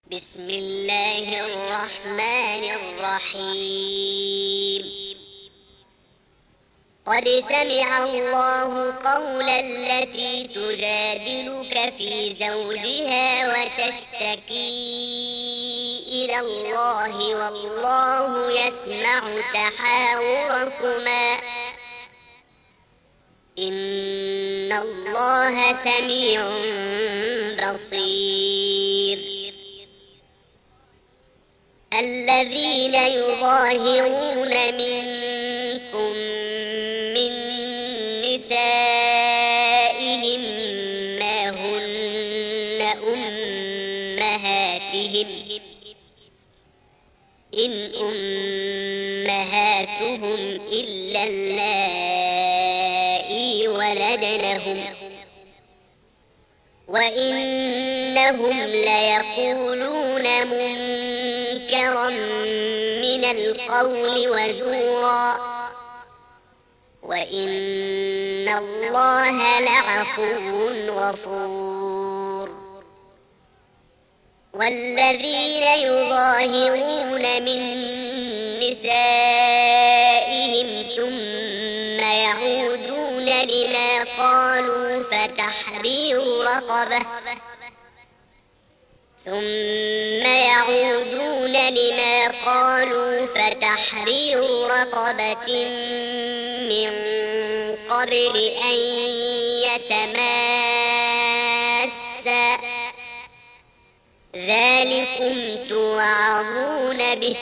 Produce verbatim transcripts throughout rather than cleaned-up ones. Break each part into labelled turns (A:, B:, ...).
A: بسم الله الرحمن الرحيم. قد سمع الله قول التي تجادلك في زوجها وتشتكي إلى الله والله يسمع تحاوركما إن الله سميع بصير. الذين يظاهرون منكم من نسائهم ما هن أمهاتهم إن أمهاتهم إلا اللائي ولدنهم وإنهم ليقولون منكرا من القول وزورا وإن الله لعفو غفور. والذين يظاهرون من نسائهم ثم يعودون لما قالوا فتحرير رقبة ثم يعودون لما قالوا فتحرير رقبة من قبل أن يتماسا ذلكم توعظون به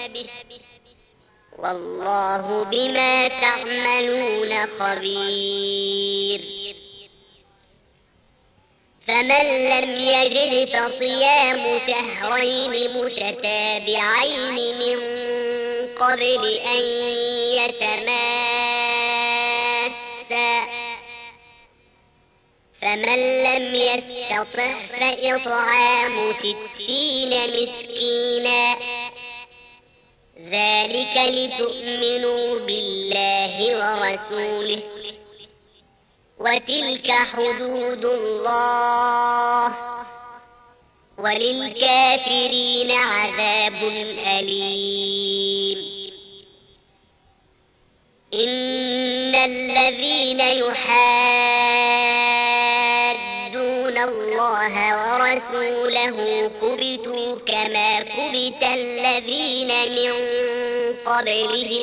A: والله بما تعملون خبير. فمن لم يجد فصيام شهرين متتابعين من قبل أن يتماسا فمن لم يستطع فإطعام ستين مسكينا ذلك لتؤمنوا بالله ورسوله وتلك حدود الله وللكافرين عذاب أليم. إن الذين يحادون الله ورسوله كبتوا كما كبت الذين من قبلهم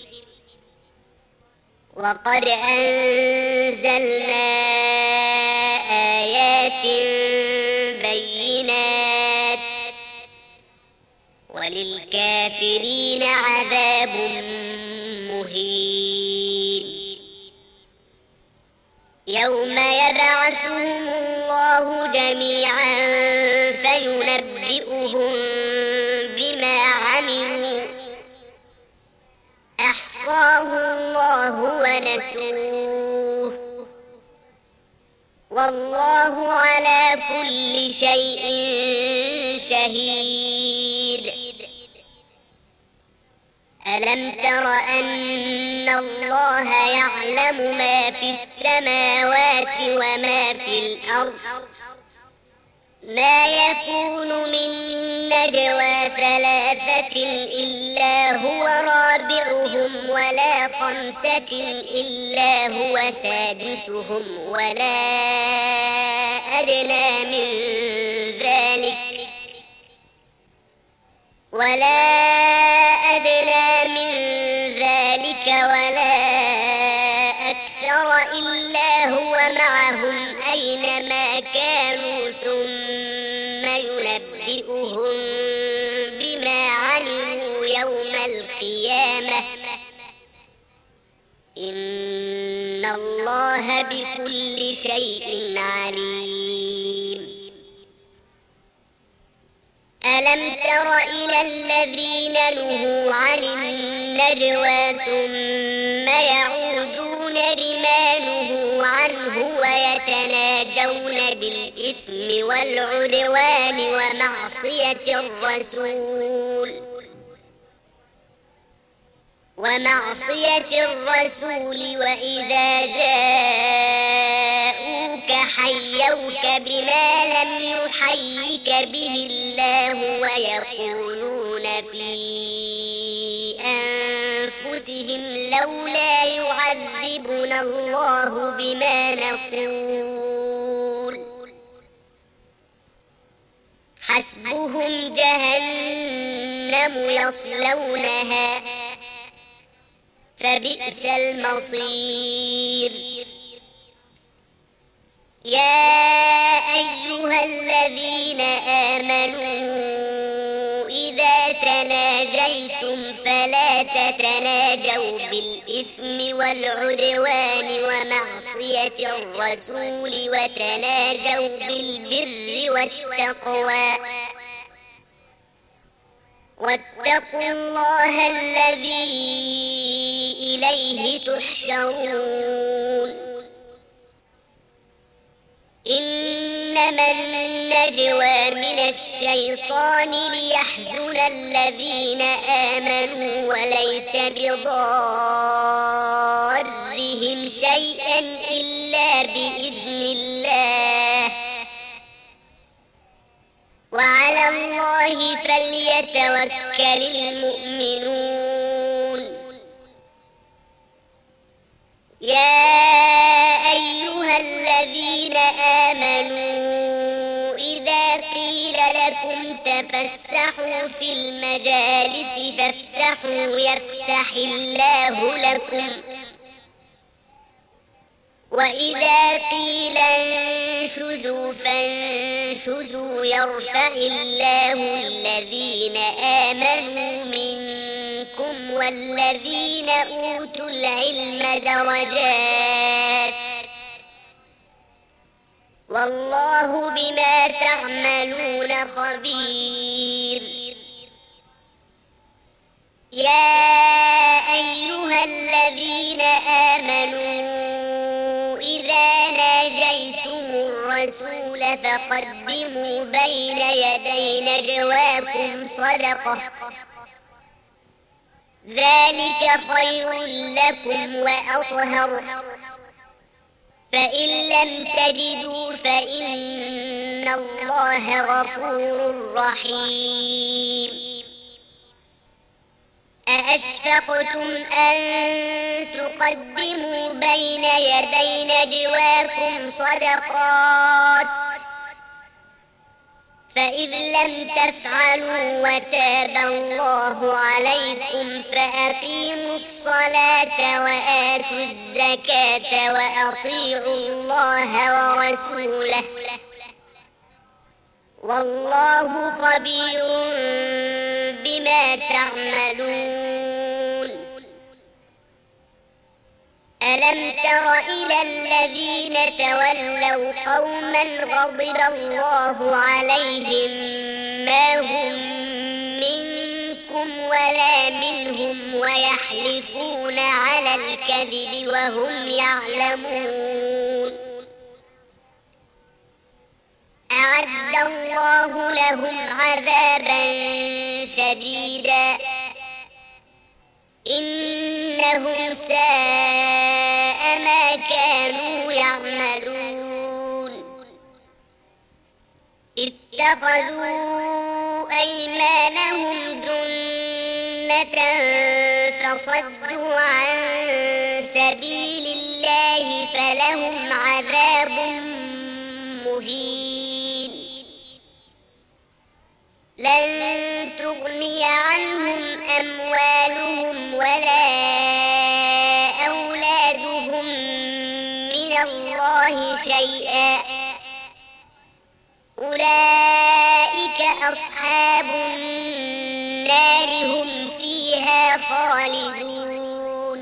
A: وقد أنزلنا آيات بينات وللكافرين عذاب مهين. يوم يبعثهم الله جميعا فينبئهم بما عملوا أحصاه الله ونسوه والله على كل شيء شهيد. ألم تر أن الله يعلم ما في السماوات وما في الأرض ما يكون من نجوى ثلاثة إلا هو رابعهم ولا خمسة إلا هو سادسهم ولا أدنى من ذلك ولا أدنى من ذلك ولا أكثر إلا هو معهم أينما كانوا ثم ينبئهم بما عملوا يوم القيامة إن الله بكل شيء عليم. ألم تر إلى الذين نهوا عن النجوى ثم يعودون لما نهوا عنه ويتناجون بالإثم والعدوان ومعصية الرسول ومعصية الرسول وإذا جاءوك حيوك بما لم يحيك به الله ويقولون في أنفسهم لولا يعذبنا الله بما نقول حسبهم جهنم يصلونها فبئس المصير. يا أيها الذين آمنوا إذا تناجيتم فلا تتناجوا بالإثم والعدوان ومعصية الرسول وتناجوا بالبر والتقوى واتقوا الله الذي إليه تحشرون. إنما النجوى من الشيطان ليحزن الذين آمنوا وليس بضارهم شيئا إلا بإذن الله وعلى الله فليتوكل المؤمنون. يا أيها الذين آمنوا إذا قيل لكم تفسحوا في المجالس فافسحوا يفسح الله لكم وإذا قيل انشزوا فانشزوا يرفع الله الذين آمنوا منكم والذين أوتوا العلم درجات والله بما تعملون خبير. يا أيها الذين آمنوا إذا ناجيتم الرسول فقدموا بين يدي نجواكم صدقة ذلك خير لكم وأطهر فإن لم تجدوا فإن الله غفور رحيم. أأشفقتم أن تقدموا بين يدي نجواكم صدقات فإذ لم تفعلوا وتاب الله عليكم فأقيموا الصلاة وآتوا الزكاة وأطيعوا الله ورسوله والله خبير بما تعملون. ألم تر إلى الذين تولوا قوما غضب الله عليهم ما هم منكم ولا منهم ويحلفون على الكذب وهم يعلمون أعد الله لهم عذابا شديدا إنهم ساء ما كانوا يعملون. اتخذوا أيمانهم جنة فصدوا عن سبيل الله فلهم عذاب مهين. لن تغني عنهم أموالهم ولا أولادهم من الله شيئا أولئك أصحاب النار هم فيها خالدون.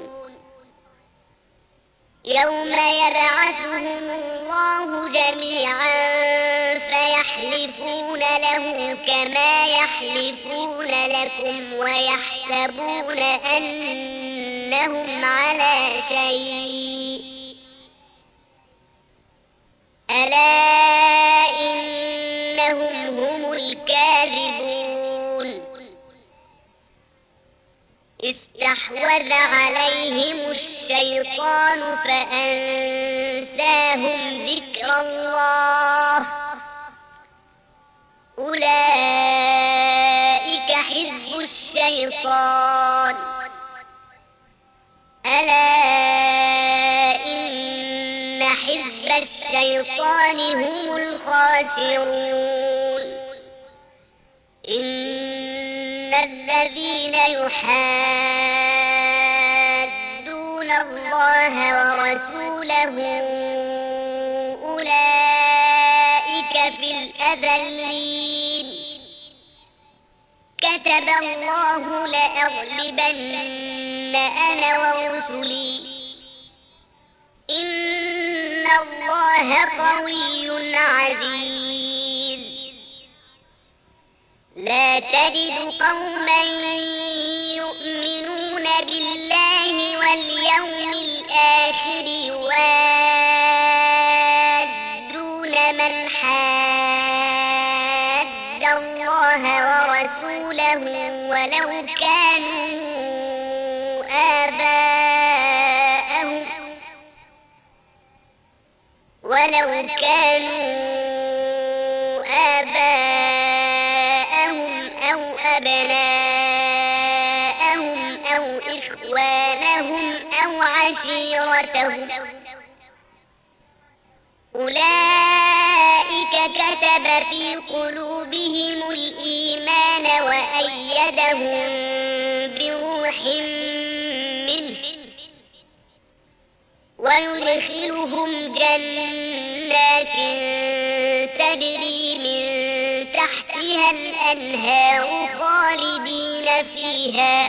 A: يوم يبعثهم الله جميعا فيحلفون له كما يحلفون لكم ويحسبون أنهم على شيء ألا إنهم هم الكاذبون. استحوذ عليهم الشيطان فأنساهم ذكر الله أولئك الشيطان ألا إن حزب الشيطان هم الخاسرون إن الذين يحادون الله ورسوله أولئك في الأذلين كتب الله لأغلبن أنا ورسلي إن الله قوي عزيز لا تجد قوما يؤمنون بالله واليوم الآخر يوادون من حاد الله ورسوله ولو كانوا آباءهم ولو كانوا آباءهم أو أبناءهم أو إخوانهم أو عشيرتهم أولئك كتب في قلوبهم الإيمان وأيدهم بروح منه ويدخلهم جنات تجري من تحتها الأنهار خالدين فيها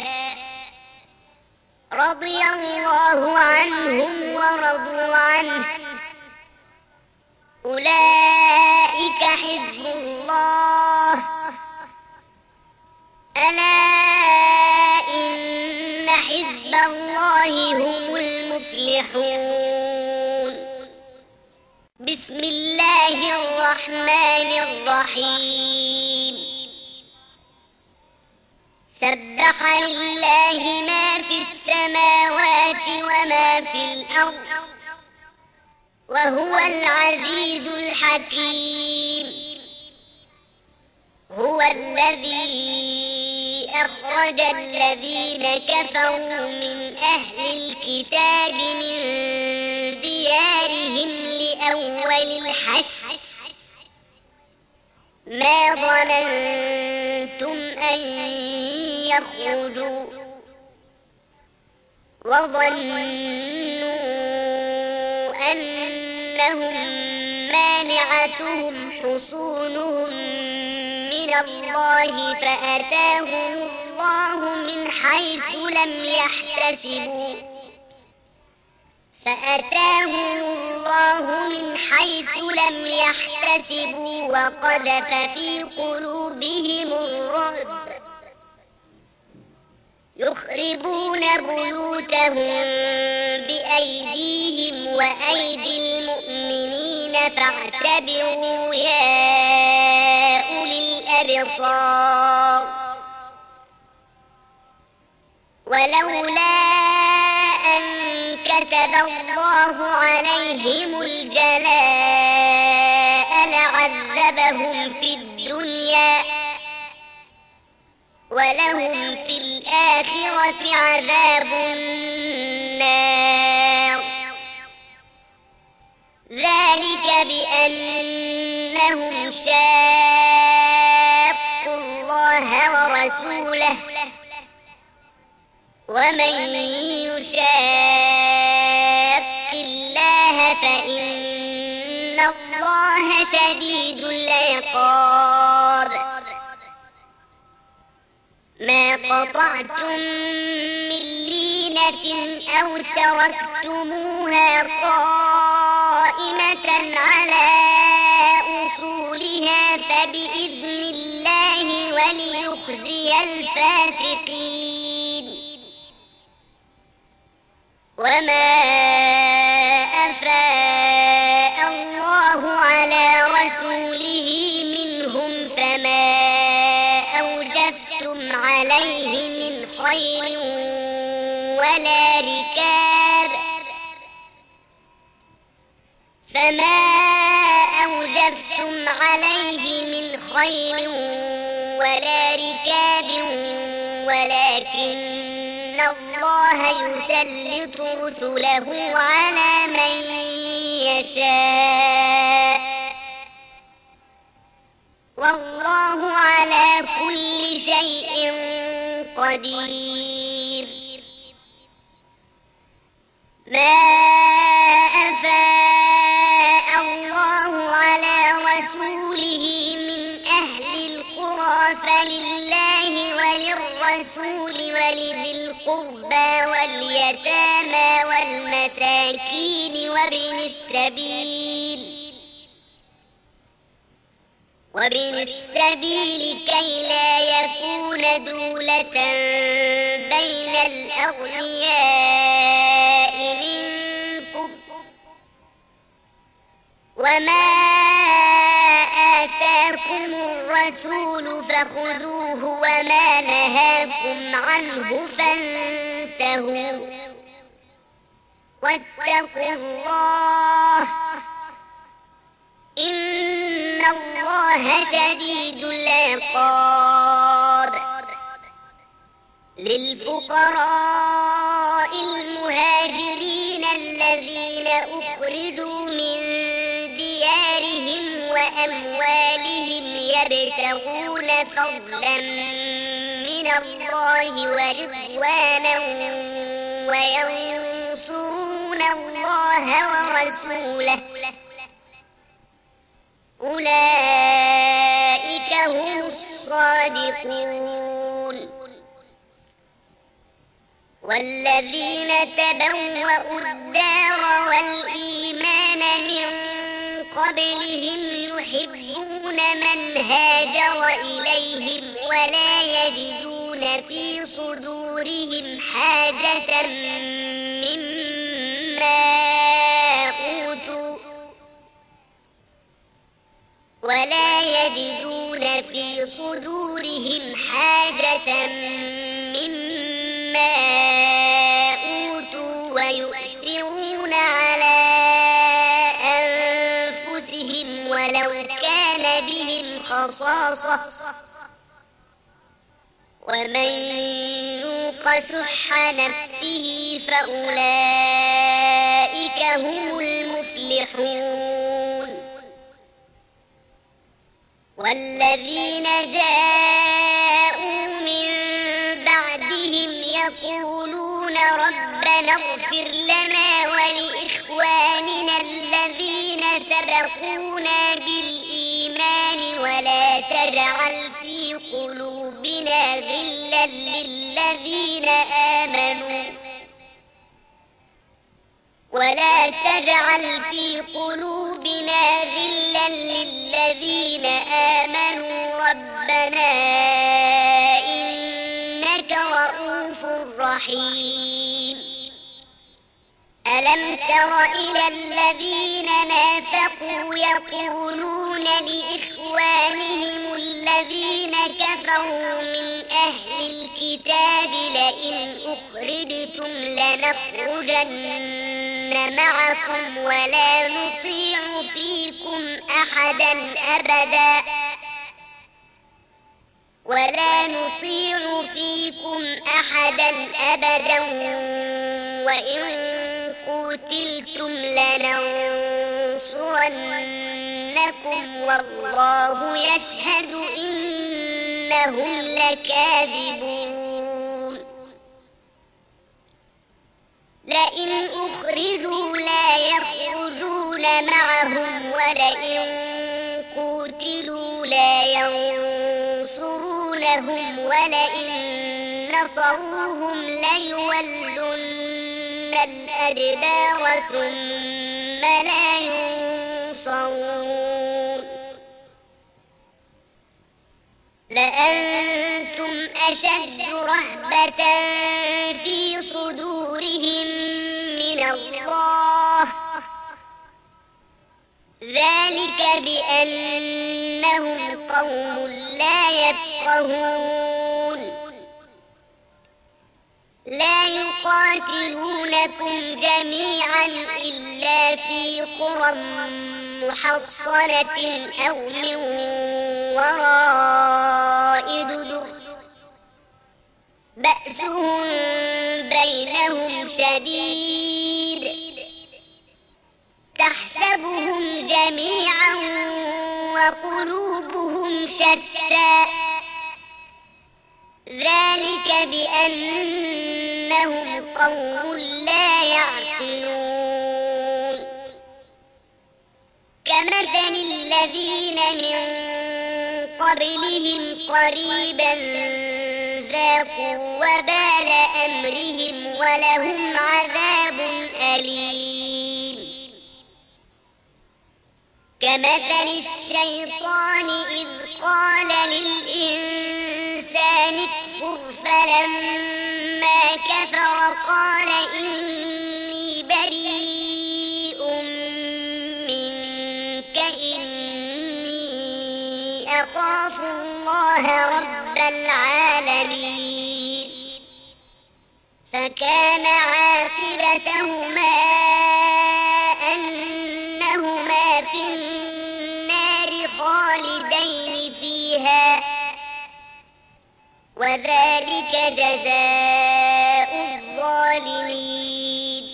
A: رضي الله عنهم ورضوا عنه أولئك حزب الله ألا إن حزب الله هم المفلحون بسم الله الرحمن الرحيم سبح لله ما في السماوات وما في الأرض وهو العزيز الحكيم هو الذي أخرج الذين كفروا من أهل الكتاب من ديارهم لأول الحشر ما ظننتم أن يخرجوا وظنوا أنهم مانعتهم حصونهم من الله فأتاهم الله من حيث لم يحتسبوا فأتاهم الله من حيث لم يحتسبوا وقذف في قلوبهم الرعب يخربون بيوتهم بأيديهم وأيدي المؤمنين فاعتبروا يا أولي الأبصار ولولا أن كتب الله عليهم الجلاء لعذبهم في الدنيا ولهم في الآخرة عذاب النار ذلك بأنهم شاقوا الله ورسوله ومن يشاق الله فإن الله شديد العقاب ما قطعتم من لينة أو تركتموها قائمة على أصولها فبإذن الله وليخزي الفاسقين وما أفاء الله على رسوله منهم فما أوجفتم عليه من خيل ولا ركاب فما أوجفتم عليه من خيل ولا ركاب ولكن الله يسلط رسله على من يشاء والله على كل شيء قدير. ما أفاء الله على رسوله من أهل القرى فلله وللرسول ولذي القربى واليتامى والمساكين وابن السبيل وابن السبيل كي لا يكون دولة بين الأغنياء منكم وما آتاكم الرسول فخذوه وما نهاكم عنه فانتهوا واتقوا الله إن الله شديد العقاب. للفقراء المهاجرين الذين أخرجوا من ديارهم وأموالهم يبتغون فضلا من الله ورضوانا وينصرون الله ورسوله أولئك هم الصادقون. والذين تبوأوا الدار والإيمان من قبلهم يحبون من هاجر إليهم ولا يجدون في صدورهم حاجة مما أوتوا ولا يجدون في صدورهم حاجة مما أوتوا ويؤثرون على أنفسهم ولو كان بهم خصاصة ومن يوق شح نفسه فأولئك هم المفلحون. والذين جاءوا من بعدهم يقولون ربنا اغفر لنا ولإخواننا الذين سبقونا بالإيمان ولا تجعل في قلوبنا غلا للذين آمنوا ولا تجعل في قلوبنا غلا للذين آمنوا ربنا إنك رؤوف رحيم. ألم تر إلى الذين نافقوا يقولون لإخوانهم الذين كفروا من أهل الكتاب لئن أخرجتم لنخرجن معكم ولا نطيع فيكم أحدا أبدا ولا نطيع فيكم أحدا أبدا وإن قتلتم لننصرنكم والله يشهد إنهم لكاذبون. لئن أخرجوا لا يخرجون معهم ولئن قتلوا لا ينصرونهم ولئن نصروهم ليولن الأدبار ثم لا ينصرون. لأنتم أشد رهبة في صدورهم من الله ذلك بأنهم قوم لا يفقهون. لا يقاتلونكم جميعا إلا في قرى محصنة أو من وراء جدر بأسهم شديد تحسبهم جميعا وقلوبهم شتى ذلك بأنهم قوم لا يعقلون كمثل الذين من قبلهم قريبا ذاقوا وبال أمرهم ولهم عذاب أليم كمثل الشيطان إذ قال للإنسان اكفر فلما كفر قال إني بريء منك إني أخاف الله رب العالمين فكان عاقبتهما أنهما في النار خالدين فيها وذلك جزاء الظالمين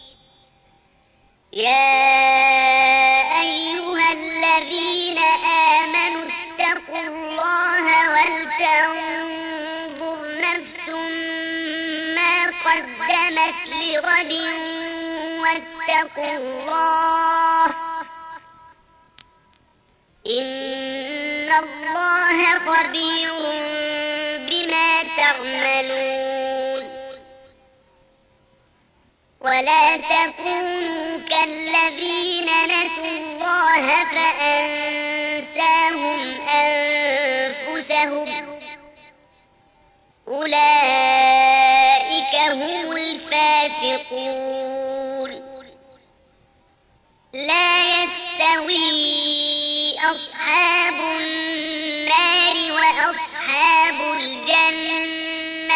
A: يا أيها الذين آمنوا اتقوا الله ولتنظر نفس ما قدمت لغد واتقوا الله إن الله خبير بما تعملون ولا تكونوا كالذين نسوا الله فأنساهم أنفسهم أولئك هم الفاسقون لا يستوي أصحاب النار وأصحاب الجنة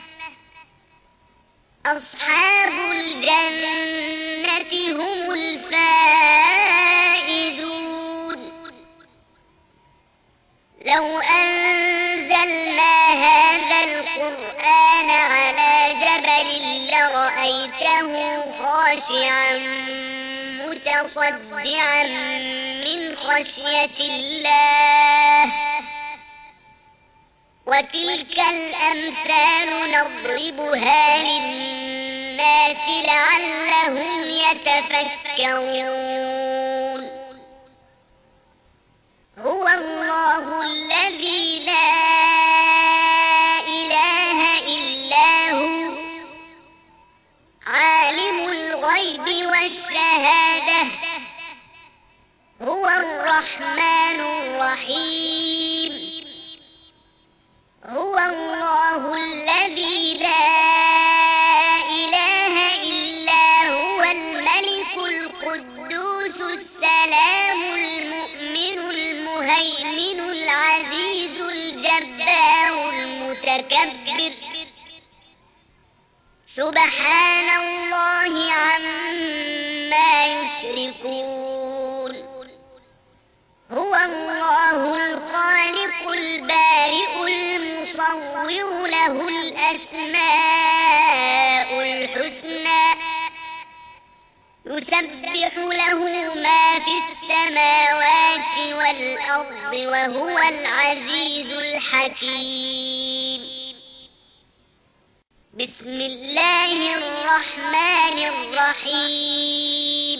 A: أصحاب الجنة هم الفائزون لو أنزلنا هذا القرآن على جبل لرأيته خاشعا متصدعا من خشية الله وتلك الأمثال نضربها للناس لعلهم يتفكرون هو الله الذي لا إله إلا هو عالم الغيب والشهادة هو الرحمن الرحيم هو الله الذي لا إله إلا هو الملك القدوس السلام المؤمن المهيمن العزيز الجبار المتكبر سبحان الله عما يشركون هو الله الخالق البارئ المصور له الأسماء الحسنى يسبح له ما في السماوات والأرض وهو العزيز الحكيم بسم الله الرحمن الرحيم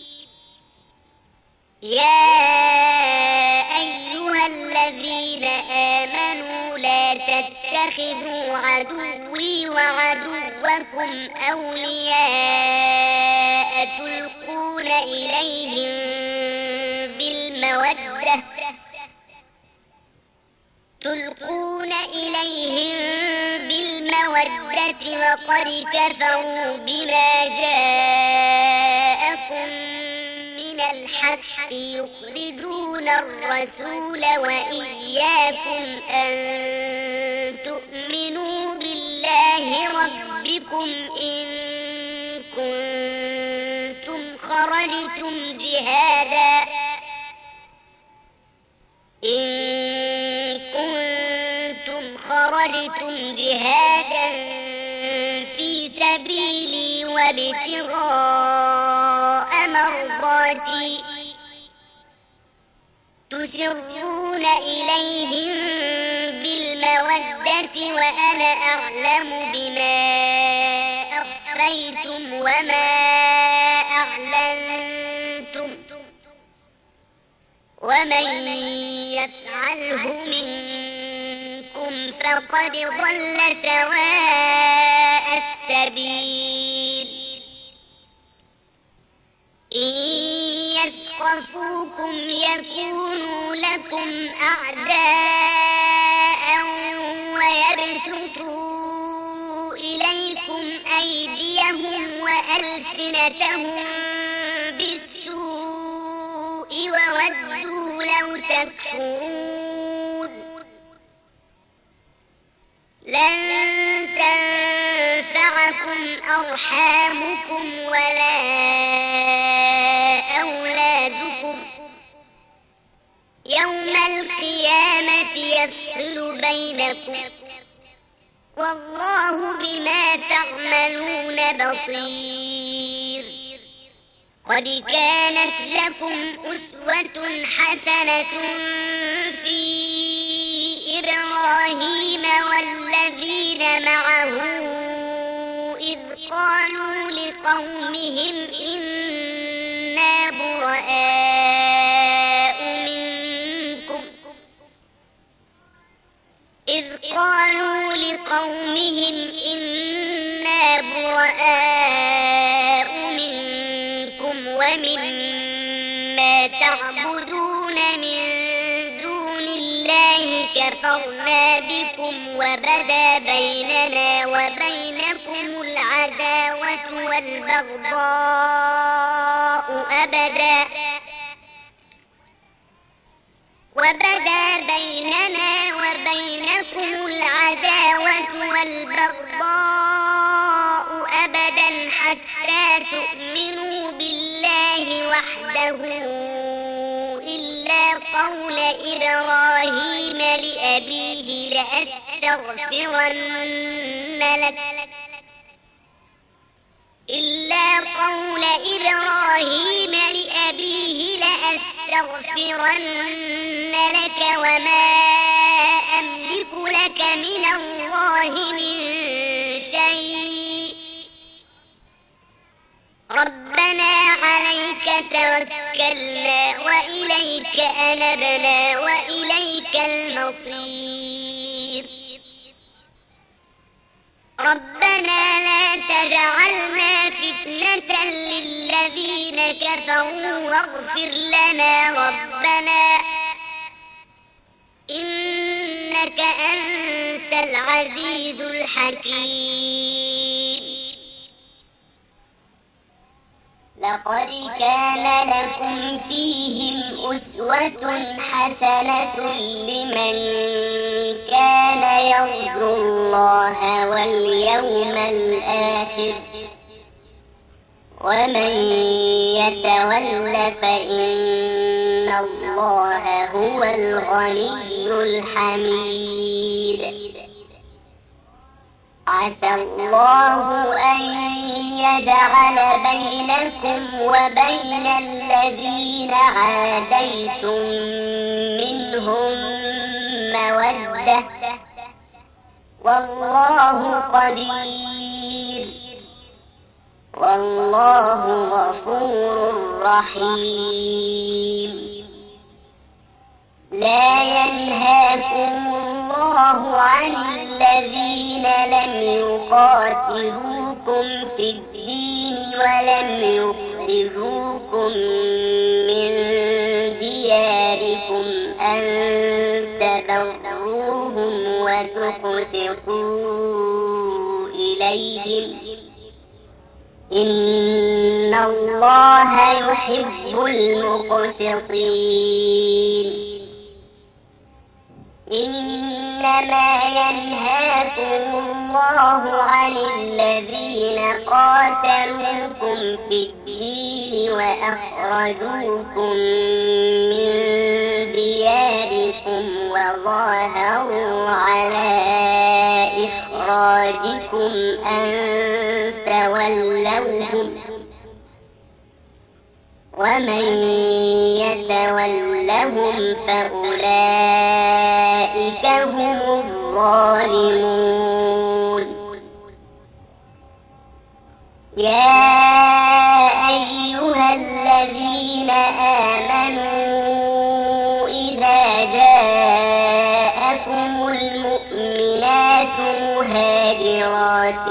A: يا أيها الذين آمنوا لا تتخذوا عدوي وعدوكم أولياء تلقون إليهم بالمودة تلقون إليهم بالمودة وقد كفروا بما جاءكم من الحق يخرجون الرسول وإياكم أن تؤمنوا بالله ربكم إن كنتم خرجتم جهادا إن كنتم خرجتم جهادا في سبيلي وابتغاء مرضاتي تسرون إليهم بالمودة وأنا أعلم بما أخفيتم وما أعلنتم ومن يفعله منكم فقد ضل سواء السبيل إن يثقفوكم يكونوا لكم أعداء ويبسطوا إليكم أيديهم وألسنتهم بالسوء وودوا لو تكفرون لن تنفعكم أرحامكم ولا أولادكم يوم القيامة يفصل بينكم والله بما تعملون بصير قد كانت لكم أسوة حسنة في إبراهيم والذين معه إذ قالوا لقومهم إنا براء منكم إذ قالوا لقومهم إنا براء منكم ومما تعبدون من دون الله كفرنا بكم وبدا بيننا وبينكم العداوة والبغضاء أبدا وبدا بيننا وبينكم العداوة والبغضاء أبدا حتى تؤمنوا بالله وحده إلا قول إبراهيم لأبيه لأستغفرن لك إلا قول إبراهيم لأبيه لأستغفرن لك وما أملك لك من الله من شيء ربنا عليك توكلنا وإليك أنبنا وإليك المصير ربنا لا تجعلنا فتنة للذين كفروا واغفر لنا ربنا إنك أنت العزيز الحكيم لقد كان لكم فيهم أسوة حسنة لمن كان يرجو الله واليوم الآخر ومن يتول فإن الله هو الغني الحميد عسى الله أن يجعل بينكم وبين الذين عاديتم منهم مودة والله قدير والله غفور رحيم لا ينهاكم الله عن الذين لم يقاتلوكم في الدين ولم يخرجوكم من دياركم أن تبروهم وتقسطوا إليهم إن الله يحب المقسطين إنما ينهاكم الله عن الذين قاتلوكم في الدين وأخرجوكم من دياركم وظاهروا على إخراجكم أن ومن يتولهم فأولئك هم الظالمون يا أيها الذين آمنوا إذا جاءكم المؤمنات مهاجرات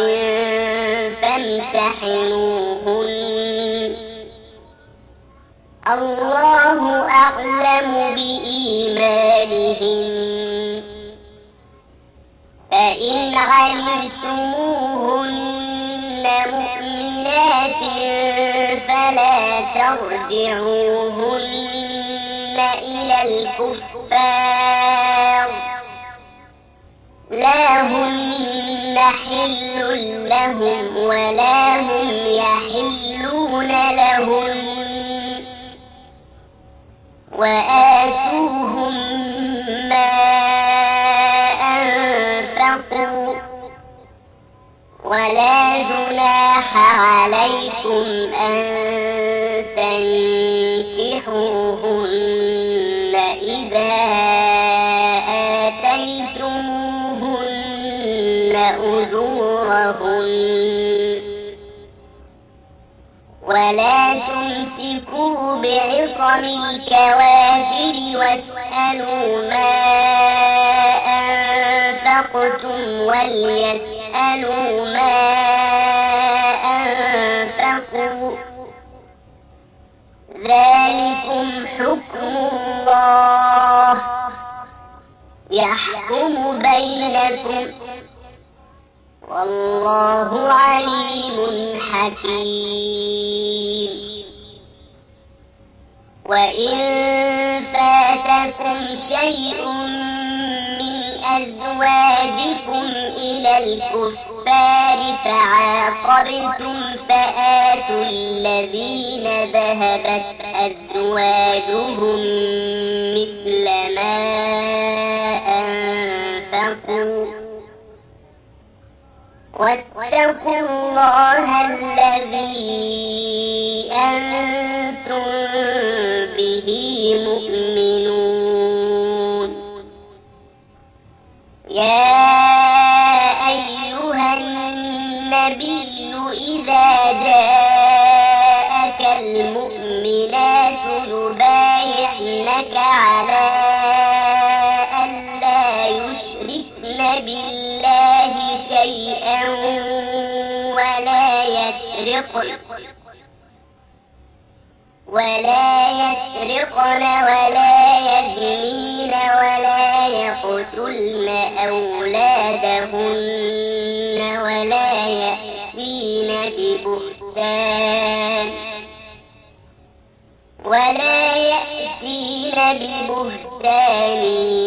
A: فامتحنوهن الله أعلم بإيمانهن فإن علمتموهن مؤمنات فلا ترجعوهن إلى الكفار لا هن حل لهم ولا هم يحلون لهم وآتوهم ما أنفقوا ولا جناح عليكم أن تنكحوهن إذا آتيتموهن أجورهن ولا تمسكوا بعصم الكوافر واسألوا ما أنفقتم وليسألوا ما أنفقوا ذلكم حكم الله يحكم بينكم والله عليم حكيم وإن فاتكم شيء من أزواجكم إلى الكفار فعاقبتم فآتوا الذين ذهبت أزواجهم مثل ما أنفقوا واتقوا الله الذي أنتم به مؤمنون يا أيها النبي إذا جاءك المؤمنات يبايعنك على أن لا يشركن بالله شيئا ولا يسرقن ولا يسرقن ولا يزنين ولا يقتلن أولادهن ولا يأتين ببهتان ولا يأتين ببهتان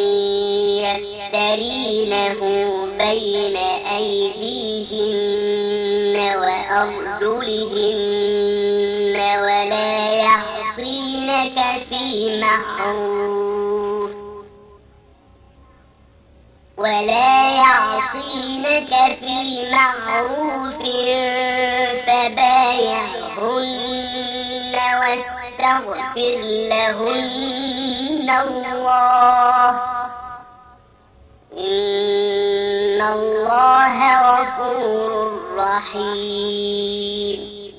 A: يفترينه بين أيديهن وأرجلهن ولا يعصينك في معروف ولا يعصينك في معروف فبايعهن واستغفر لهن الله إن الله غفور رحيم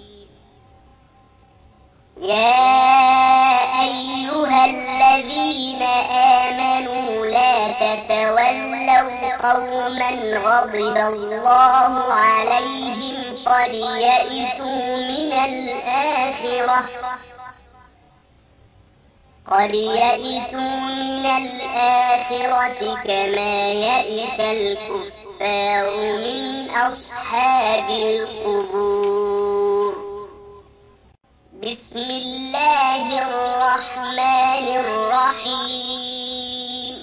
A: يا أيها الذين آمنوا لا تتولوا قوما غضب الله عليهم قد يئسوا من الآخرة قد يئسوا من الآخرة كما يئس الكفار من أصحاب القبور بسم الله الرحمن الرحيم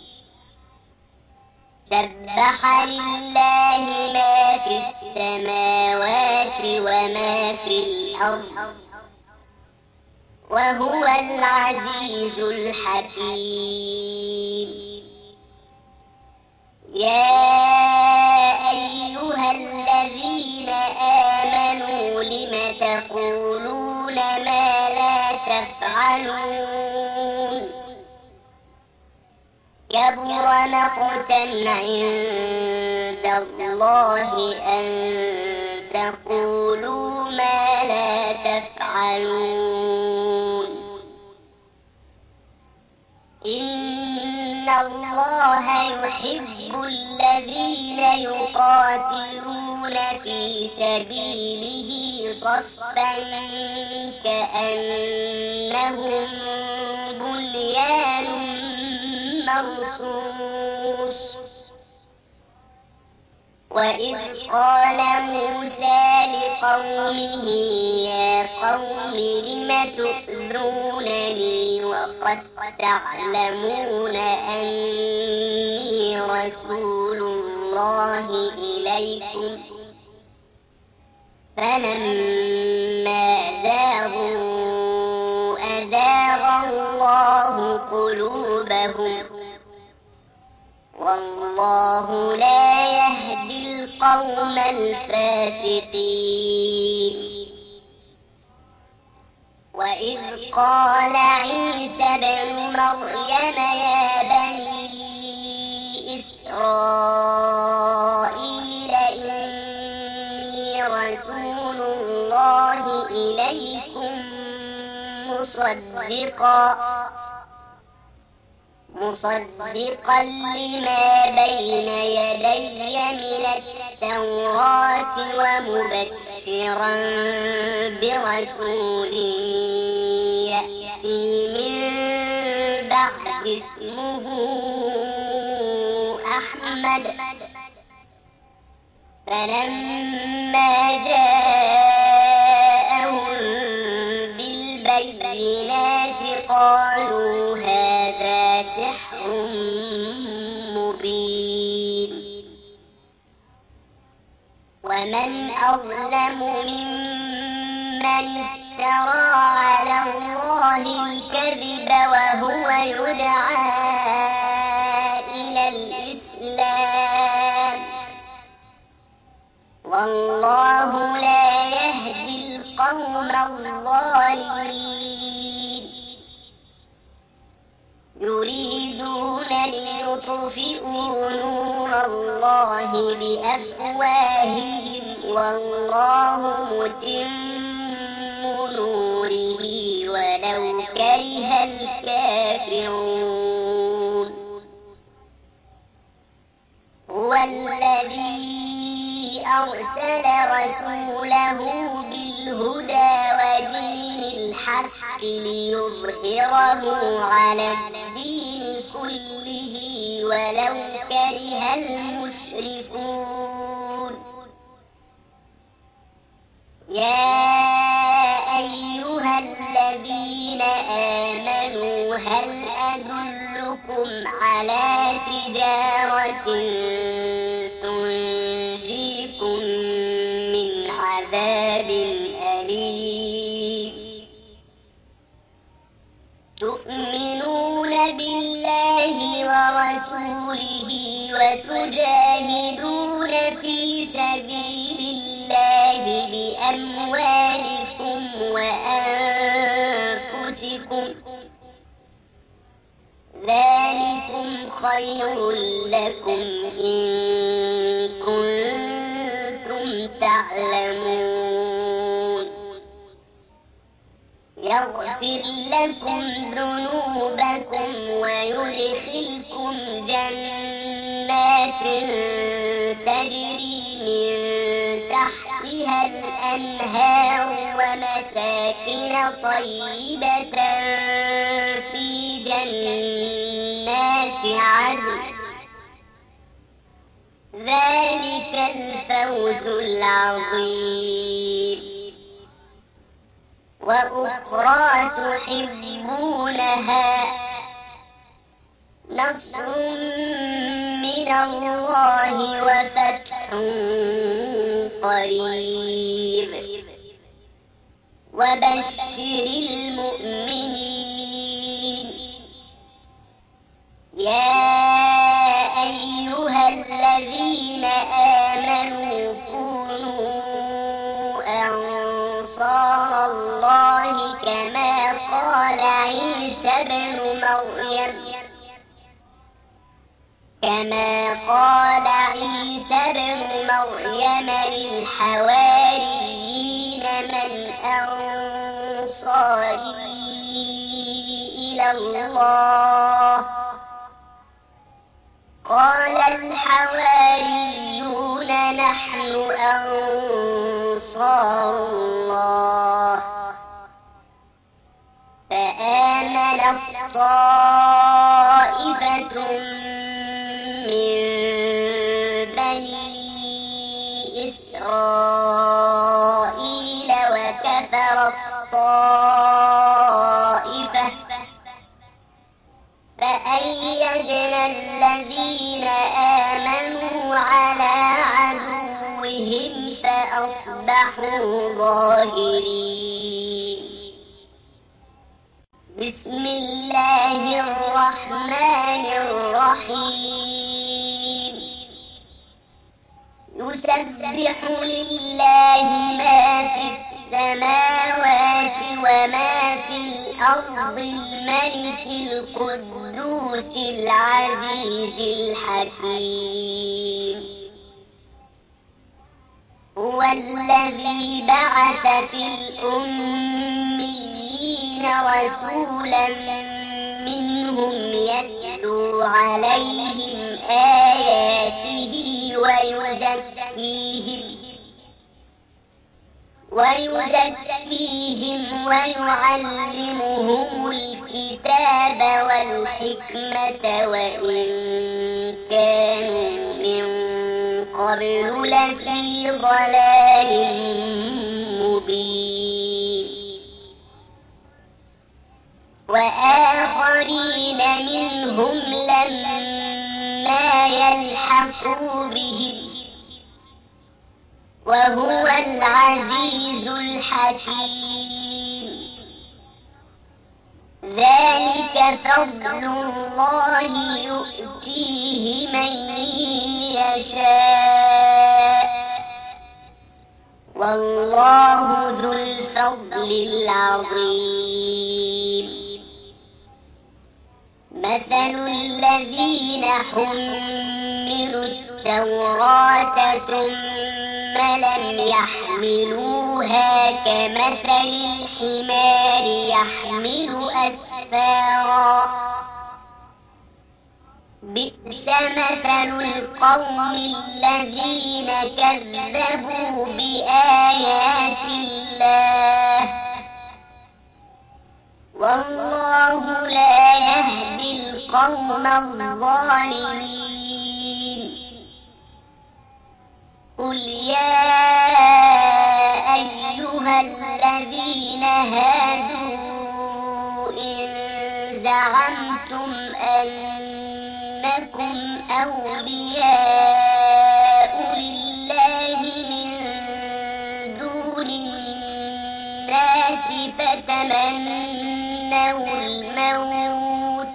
A: سبح لله ما في السماوات وما في الأرض وهو العزيز الحكيم يا أيها الذين آمنوا لم تقولون ما لا كبر مقتا عند الله أن تقولوا ما لا تفعلون إن الله يحب الذين يقاتلون في سبيله صفا كأنهم بنيان مرصوص وإذ قال موسى لقومه يا قوم لم تؤذونني وقد تعلمون أني رسول الله إليكم فلما زاغوا أزاغ الله قلوبهم والله لا يهدي القوم الفاسقين وإذ قال عيسى ابن مريم يا بني إسرائيل إني رسول الله إليكم مصدقا مصدقا لما بين يدي من التوراة ومبشرا برسول يأتي من بعد اسمه أحمد فلما جاءهم بالبينات قالوا هذا سحر مبين ومن أظلم ممن افترى على الله الكذب وهو يدعى إلى الإسلام والله لا يهدي القوم الظالمين يريدون ليطفئوا نور الله بأفواههم والله متم نوره ولو كره الكافرون هو الذي أرسل رسوله بالهدى ودين الحق ليظهره على الدين كله ولو كره المشركون يا أيها الذين آمنوا هل أدلكم على تجارة تنجيكم من عذاب أليم تؤمنون بالله ورسوله وتجاهدون في سبيل الله بأموالكم وأنفسكم ذلكم خير لكم إن كنتم تعلمون يغفر لكم ذنوبكم ويدخلكم جنات تجري من تحتها الأنهار ومساكن طيبة في جنات عدن ذلك الفوز العظيم وأخرى تحبونها نصر من الله وفتح قريب وبشر المؤمنين يا أيها الذين آمنوا كونوا أنصار الله كما قال عيسى ابن مريم قال عيسى ابن مريم للحواريين من أنصاري إلى الله قال الحواريون نحن أنصار الله فآمنت طائفة من بني إسرائيل وكفرت طائفة فأيدنا الذين آمنوا على عدوهم فأصبحوا ظاهرين. بسم الله الرحمن الرحيم. يسبح لله ما في السماوات وما في الأرض الملك القدوس العزيز الحكيم. هو الذي بعث في الأميين رسولا منهم يتلو عليهم آياته ويزكيهم ويزكيهم ويعلمهم الكتاب والحكمة وإن كانوا من قبل لفي ضلال مبين. وآخرين منهم لما يلحقوا بهم وهو العزيز الحكيم. ذلك فضل الله يؤتيه من يشاء والله ذو الفضل العظيم. مثل الذين حملوا التوراة ثم لم يحملوها كمثل الحمار يحمل أسفارا بئس مثل القوم الذين كذبوا بآيات الله والله لا يهدي القوم الظالمين. قل يا أيها الذين هادوا إن زعمتم أنكم أولياء لله من دون الناس فتمنوا الموت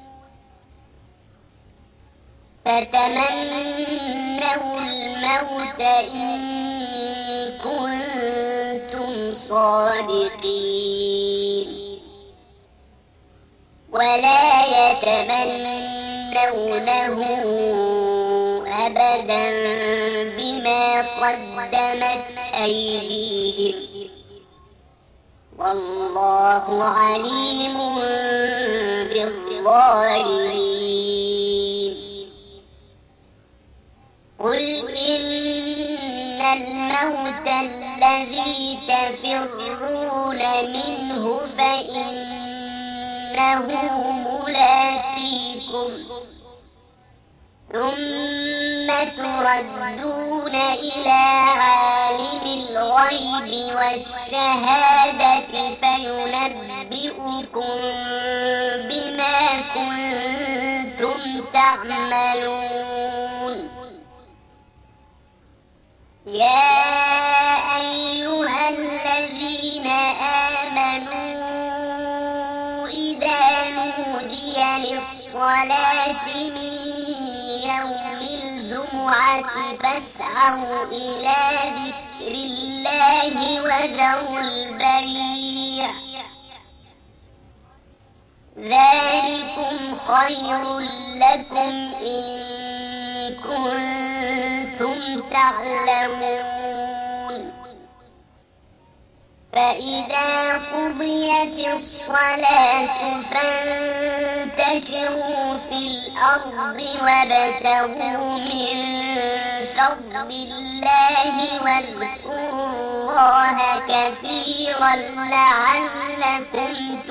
A: فتمنوا الموت إن كنتم صادقين ولا يتمنونه أبدا بما قدمت أيديهم والله عليم بالظالمين. قل إن الموت الذي تفرون منه فإنه ملاقيكم ثم تردون إلى عالم الغيب والشهادة فينبئكم بما كنتم تعملون. يا أيها الذين آمنوا إذا نودي للصلاة من يوم الجمعة فاسعوا إلى ذكر الله وذروا البيع ذلكم خير لكم إن كنتم تعلمون فإذا قضيت الصلاة فانتشروا في الأرض وابتغوا من فضل الله واذكروا الله كثيرا لعلكم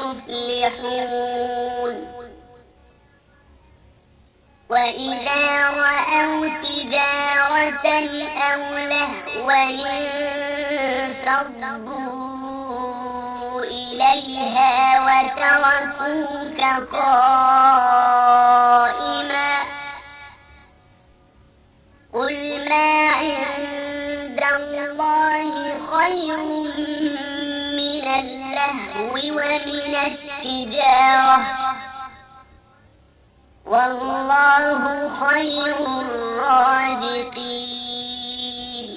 A: تفلحون وإذا رأوا تجارة أو لهوا انفضوا إليها وتركوك قائما قل ما عند الله خير من اللهو ومن التجارة والله خير الرازقين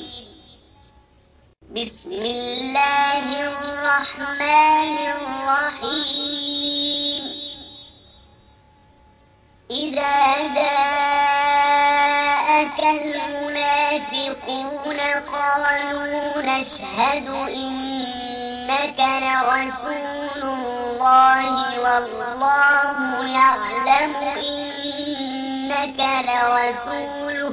A: بسم الله الرحمن الرحيم إذا جاءك المنافقون قالوا نشهد إنك لرسول الله والله يعلم إنك لرسوله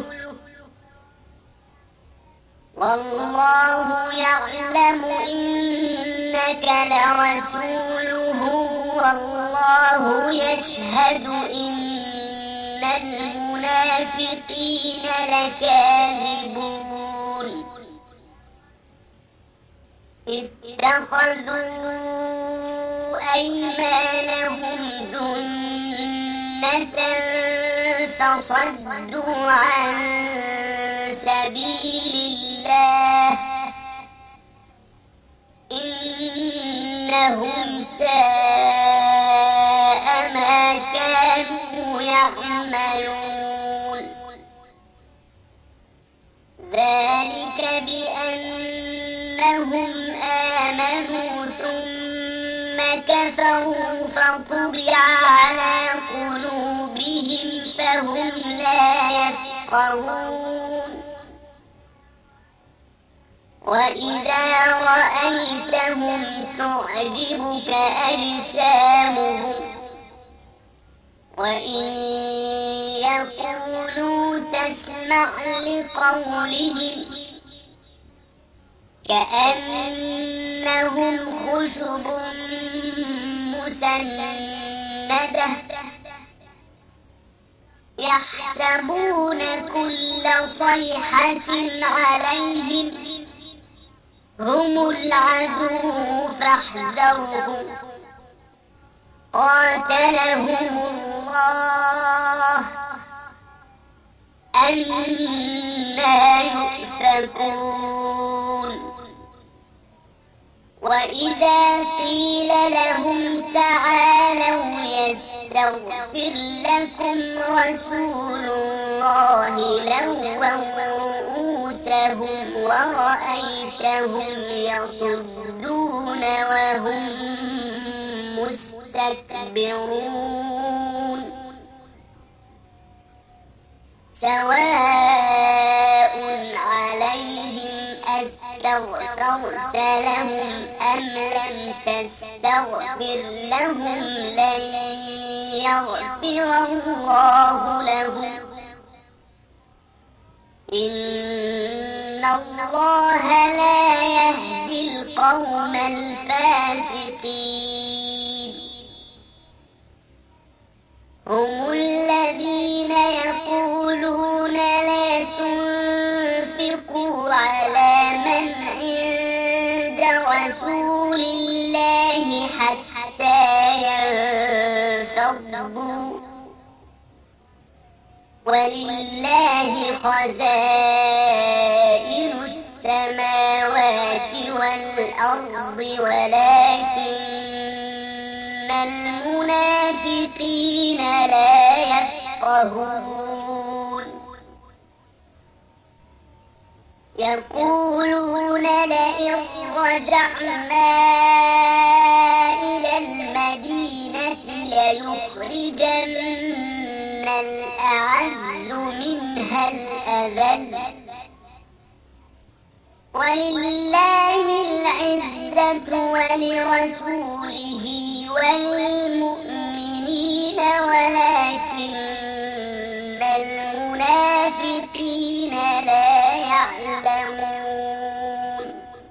A: والله يعلم إنك لرسوله والله يشهد إن المنافقين لكاذبون اتخذوا أيمانهم جنة فصدوا عن سبيل الله إنهم ساء ما كانوا يعملون ذلك بأنهم آمنوا ثم كفروا فطبع على قلوبهم فهم لا يفقهون وإذا رأيتهم تعجبك أجسامهم وإن يقولوا تسمع لقولهم كأنهم خشب مسندة يحسبون كل صيحة عليهم هم العدو فاحذرهم قاتلهم الله أنى يؤفكون وإذا قيل لهم تعالوا يستغفر لكم رسول الله لووا رؤوسهم ورأيتهم يصدون وهم مستكبرون سواء عليهم أستغفرت لهم أم لم تستغفر لهم لن يغفر الله لهم إن الله لا يهدي القوم الفاسقين هم الذين يقولون لا تنفقوا على من عند رسول الله حتى ينفضوا ولله خزائن السماوات والأرض ولكن المنافقين لا يفقهون يقولون لئن رجعنا إلى المدينة ليخرجن الأعز منها بل ولله العزة ولرسوله وللمؤمنين ولكن المنافقين لا يعلمون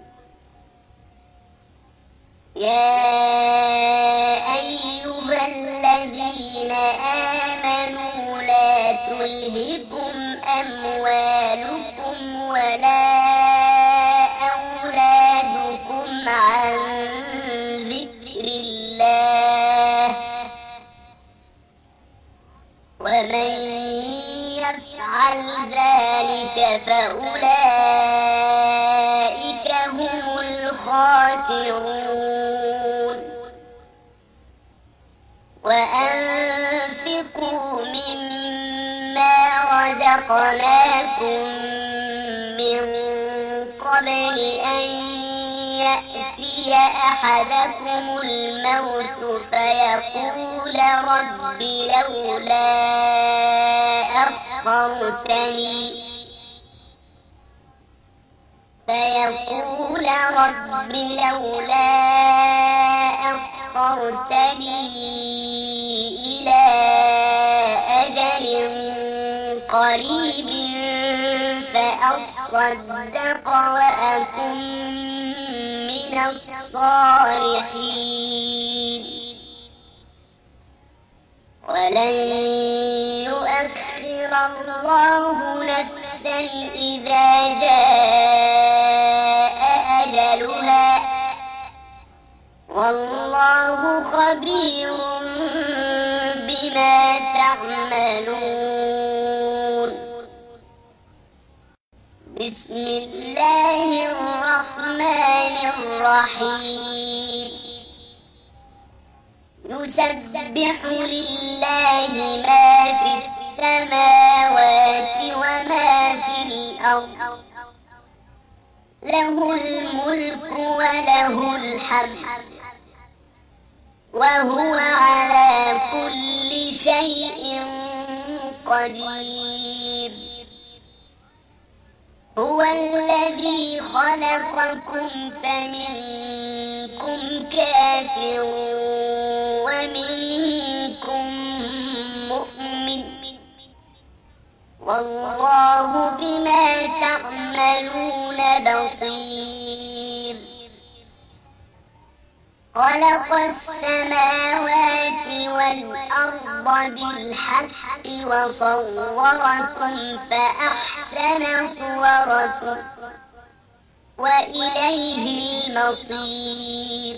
A: يا أيها الذين آمنوا لا تلهكم أموالكم ولا أولادكم عن ذكر الله ومن يفعل ذلك فأولئك هم الخاسرون وأنفقوا مما رزقناكم من قبل أن يأتي أحدكم الموت فيقول رب لولا أخرتني فيقول رب لولا أخرتني إلى أجل قريب فأصدق وأكن من الصالحين ولن يؤخر الله نفسا إذا جاء أجلها والله خبير بما تعملون بسم الله الرحمن الرحيم يسبح لله ما في السماوات وما في الأرض له الملك وله الحمد وهو على كل شيء قدير هو الذي خلقكم فمنكم كافر ومنكم مؤمن والله بما تعملون بصير خلق السماوات والأرض بالحق وصوركم فأحسن صوركم وإليه المصير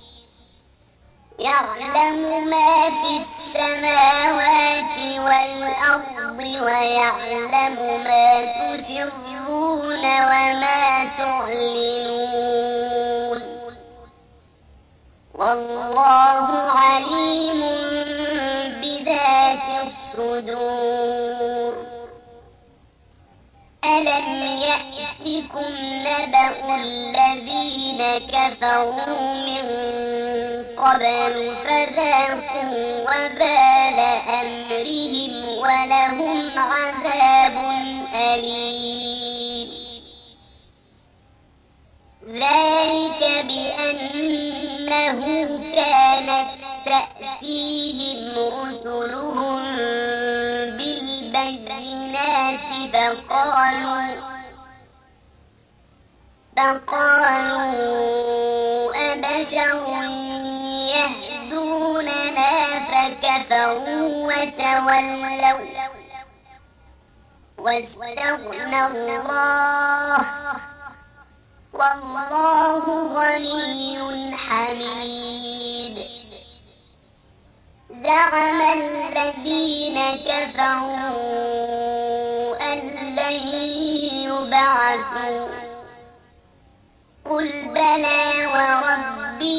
A: يعلم ما في السماوات والأرض ويعلم ما تسرون وما تعلنون والله عليم بذات الصدور ألم يأتكم نبأ الذين كفروا من قبل فذاقوا وبال أمرهم ولهم عذاب أليم ذلك بأنه كانت تأتيهم رسلهم بالبينات فقالوا فقالوا أبشر يهدوننا فكفروا وتولوا واستغنى الله والله غني حميد زعم الذين كفروا أن لن يبعثوا قل بلى وربي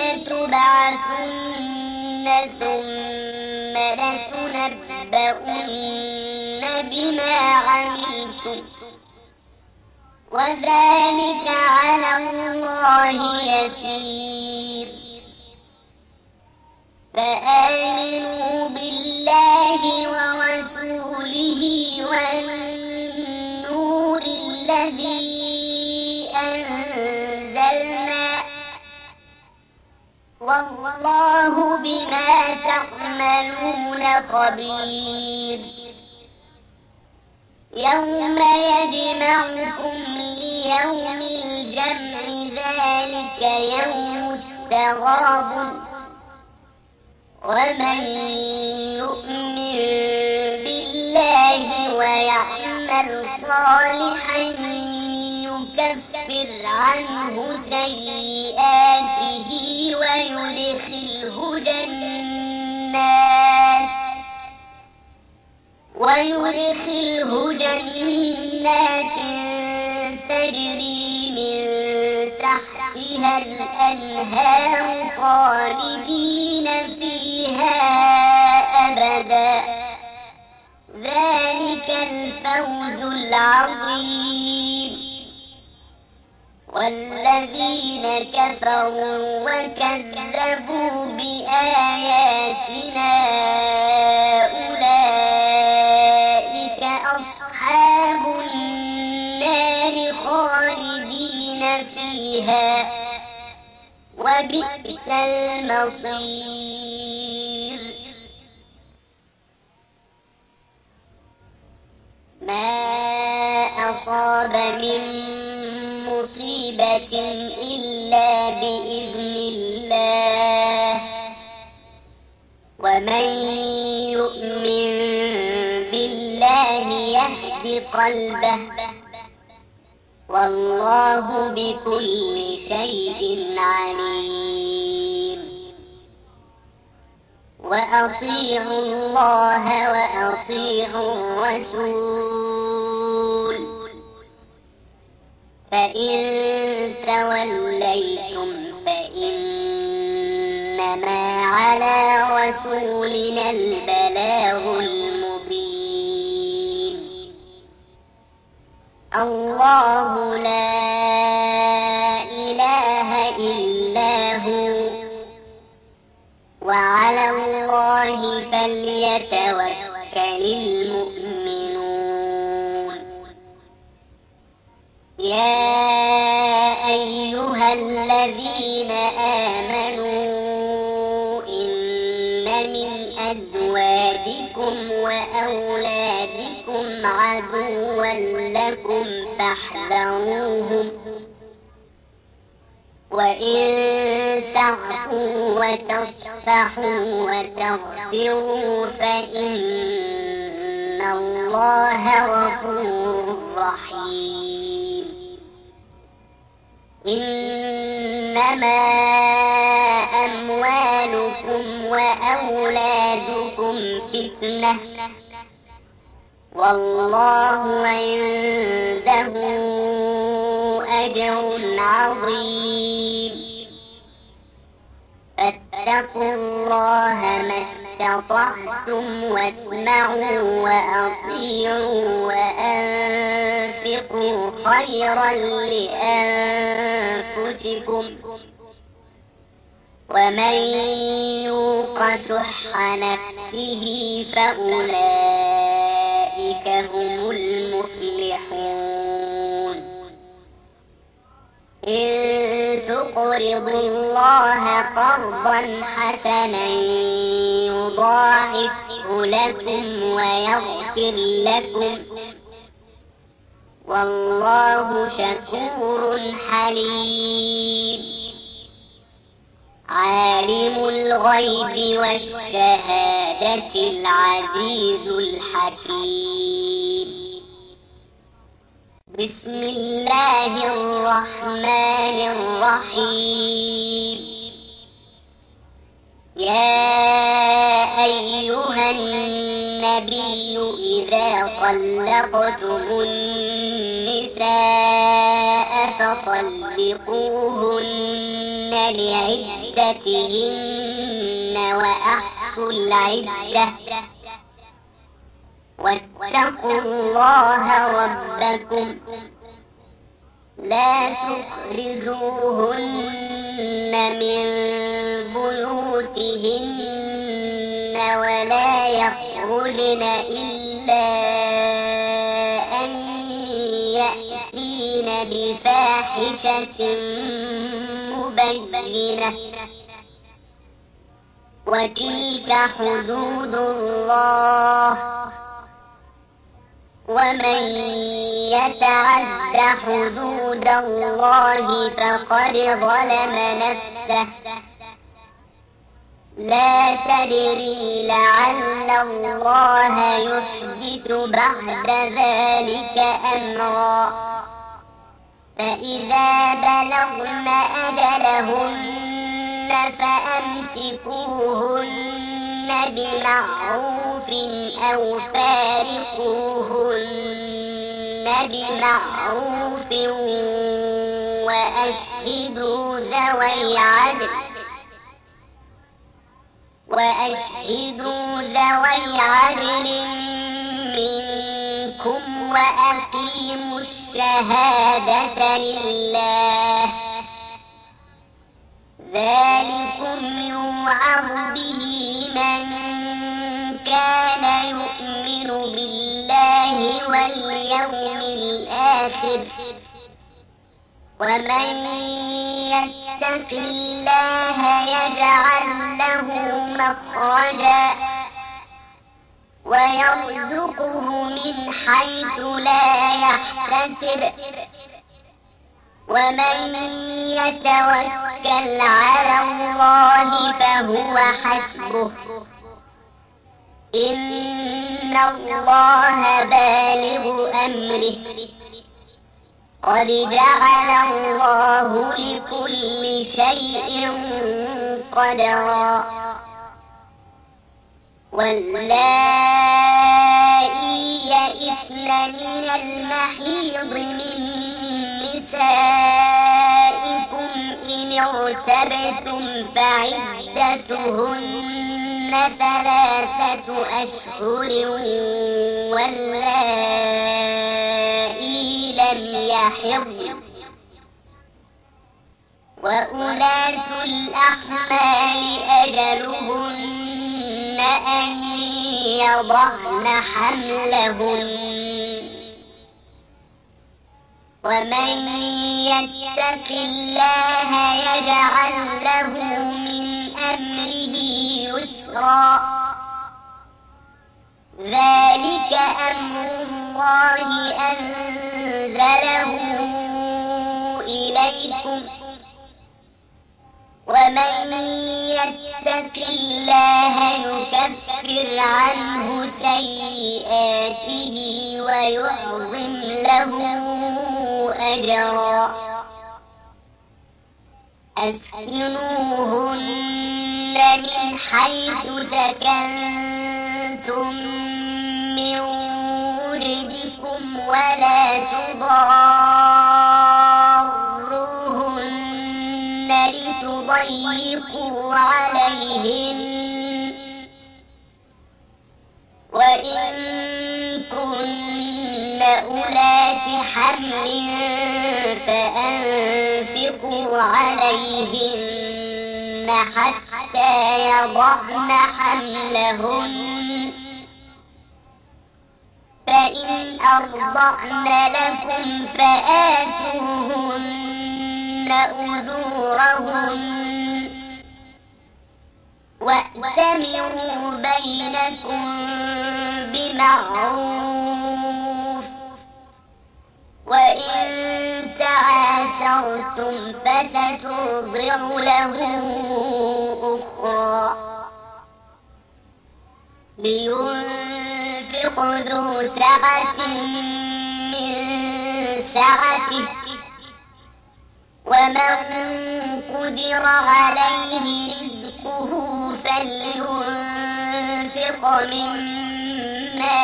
A: لتبعثن ثم لتنبؤن بما عملتم وذلك على الله يسير فآمنوا بالله ورسوله والنور الذي أنزلنا والله بما تعملون خبير يوم يجمعكم ليوم الجمع ذلك يوم التغابن ومن يؤمن بالله ويعمل صالحا يكفر عنه سيئاته ويدخله جنات ويدخله جنات تجري من تحتها الأنهار خالدين فيها أبدا ذلك الفوز العظيم والذين كفروا وكذبوا بآياتنا أولئك أصحاب النار خالدين فيها وبئس المصير ما أصاب من مصيبة إلا بإذن الله ومن يؤمن بالله يهد قلبه والله بكل شيء عليم وأطيعوا الله وأطيعوا الرسول فإن توليتم فإنما على رسولنا البلاغ المبين الله لا إله إلا هو وعلى الله فليتوكل المؤمنون يا أيها الذين آمنوا إن من أزواجكم وأولادكم عدوا لكم فاحذروهم وإن تعفوا وتصفحوا وتغفروا فإن الله غفور رحيم إنما أموالكم وأولادكم فتنة والله عنده أجر عظيم فاتقوا الله ما استطعتم واسمعوا وأطيعوا وأنفقوا خيرا لأنفسكم ومن يوق شح نفسه فأولئك هم المفلحون إن تقرضوا الله قرضا حسنا يضاعفه لكم ويغفر لكم والله شكور حليم عالم الغيب والشهادة العزيز الحكيم بسم الله الرحمن الرحيم يا أيها النبي إذا طلقتم النساء فطلقوهن لعدتهن وأحصوا العدة واتقوا الله ربكم لا تخرجوهن من بيوتهن ولا يخرجن إلا أن يأتين بفاحشة مبينة وتلك حدود الله ومن يتعد حدود الله فقد ظلم نفسه لا تدري لعل الله يحدث بعد ذلك أمرا فإذا بلغن أجلهن فأمسكوهن بمعروف أو فارقوهن بمعروف وأشهدوا ذوي عدل وأشهدوا ذوي عدل منكم وأقيموا الشهادة لله ذلكم يوعظ به من كان يؤمن بالله واليوم الآخر ومن يتق الله يجعل له مخرجا ويرزقه من حيث لا يحتسب ومن يتوكل على الله فهو حسبه إن الله بالغ أمره قد جعل الله لكل شيء قدرا واللائي يئسن من المحيض من نسائكم إن ارتبتم فعدتهن ثلاثة أشهر واللائي لم يحضن وأولاة الأحمال أجلهن أن يضعن حملهن ومن يتق الله يجعل له من أمره يسرا ذلك أمر الله أنزله إليكم ومن يتق الله يكفر عنه سيئاته ويعظم له أجرا أسكنوهن من حيث سكنتم من وجدكم ولا تضاروهن لتضيقوا عليهن وإن كن أولات حمل فأنفقوا عليهن حتى يضعن حملهن فإن أرضعن لكم فآتوهن أجورهن وأتمروا بينكم بمعروف وإن تعاسرتم فسترضع له أخرى لينفق ذو سعة من سعته ومن قدر عليه رزقه فلينفق مما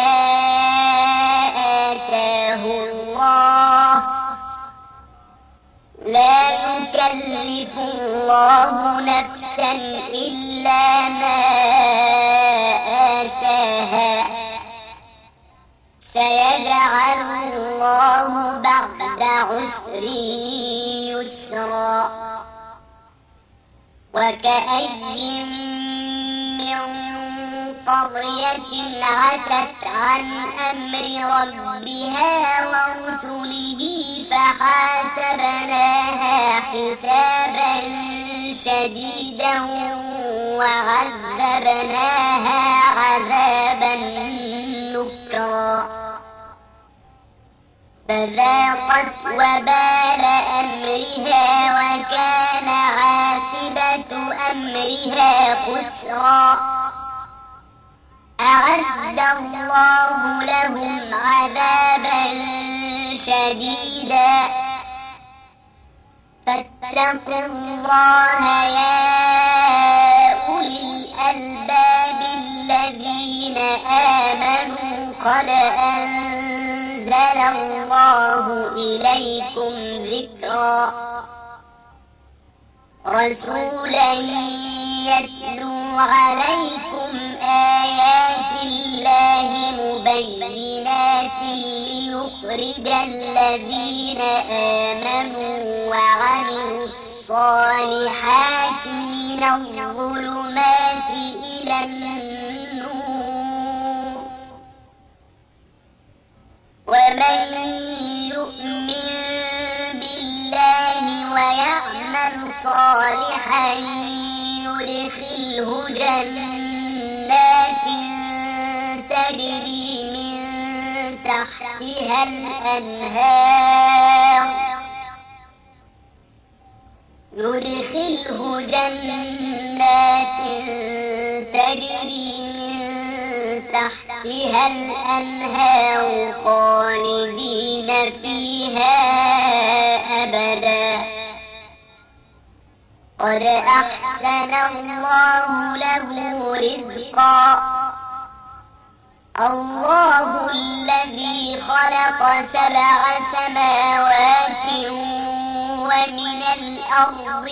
A: آتاه الله لا يكلف الله نفسا إلا ما آتاها سيجعل الله بعد عسر يسرا وكأي من قرية عتت عن أمر ربها ورسله فعصوها فحاسبناها حسابا شديدا وعذبناها عذابا نكرا فذاقت وبال أمرها وكان عاقبة أمرها خسرا أعد الله لهم عذابا شديدا فاتقوا الله يا أولي الألباب الذين آمنوا قد أنزل الله إليكم ذكرا رسولا يتلو عليكم آيات الله مبينات ليخرج الذين آمنوا وعملوا الصالحات من الظلمات إلى النور ومن يؤمن بالله ويعمل صالحا يدخله جنات تجري من تحتها الأنهار يدخله جنات تجري من تحتها الأنهار خالدين فيها أبدا قد أحسن الله له رزقا الله الذي خلق سبع سماوات ومن الأرض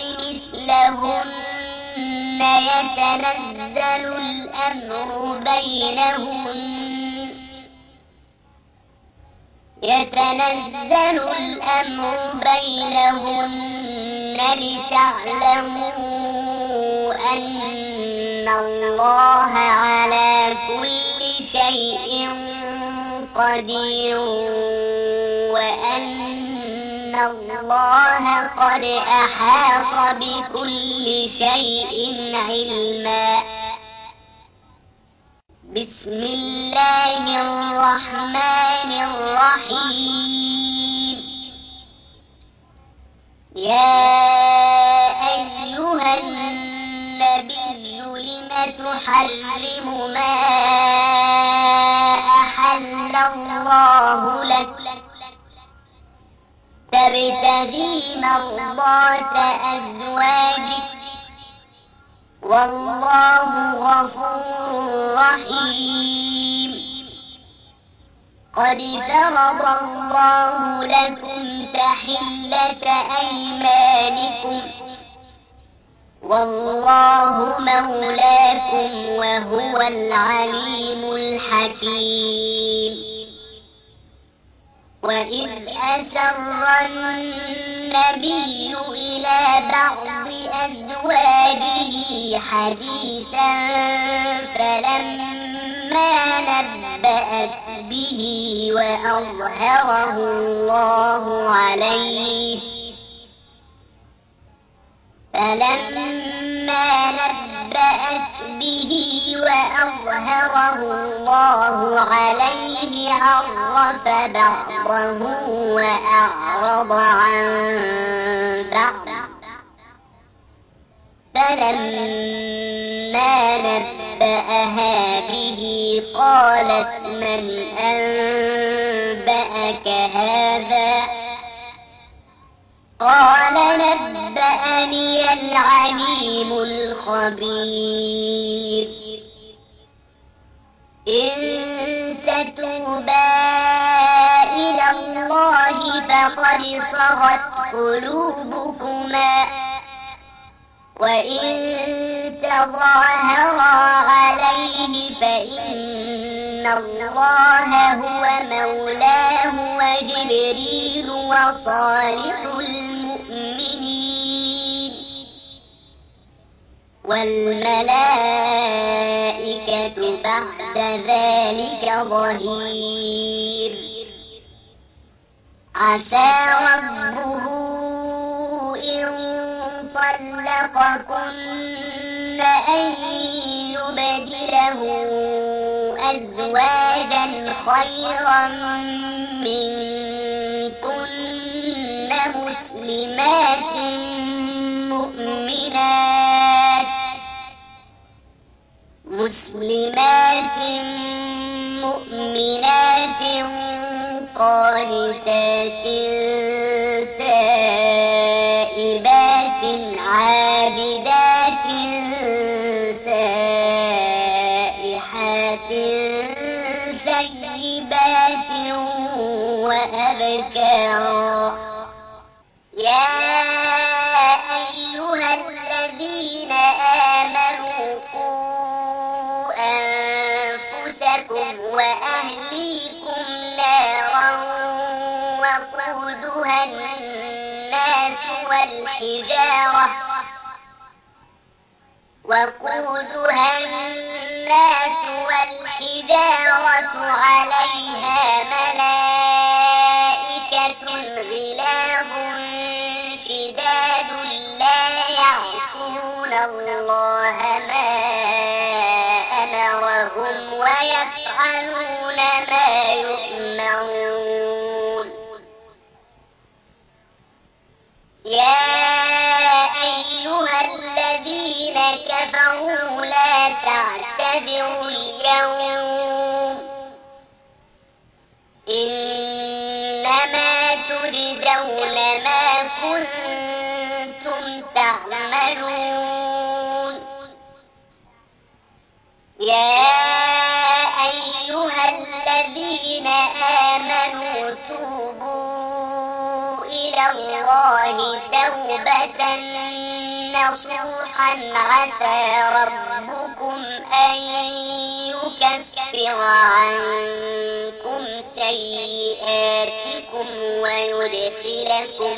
A: مثلهن يتنزل الأمر بينهن يتنزل الأمر بينهن لتعلموا أن الله على كل شيء قدير وأن الله قد أحاط بكل شيء علما بسم الله الرحمن الرحيم يا أيها النبي لم تحرم ما أحل الله لك تبتغي مرضات أزواجك والله غفور رحيم قد فرض الله لكم تحلة أيمانكم والله مولاكم وهو العليم الحكيم وإذ أسر النبي إلى بعض أزواجه حديثا فلما نبأت به وأظهره الله عليه فلما نبأت به وأظهره الله عليه عرف بعضه وأعرض عن بعض فلما نبأها به قالت من أنبأك هذا قال نبأني العليم الخبير إن تتوبا إلى الله فقد صغت قلوبكما وإن تظاهرا عليه فإن الله هو مولاه وجبريل وصالح المؤمنين والملائكة بعد ذلك ظهير عسى ربه إن طلقكن أن يبدله أزواجا خيرا منكن مسلمات مؤمنات مسلمات مؤمنات قانتات تائبات عابدات سائحات ثيبات وأبكارا. يا أيها الذين آمنوا قوا أنفسكم وأهليكم نارا وقودها الناس والحجارة وقودها الناس والحجارة عليها ملائكة غلاظ شداد لا يعصون الله ما أمرهم ويفعلون ما يؤمرون. يا أيها الذين كفروا لا تعتذروا اليوم إنما تجزون ما كنتم تعملون. يا أيها الذين آمنوا توبوا إلى الله توبة نصوحا عسى ربكم أن يكفر عنكم سيئاتكم ويدخلكم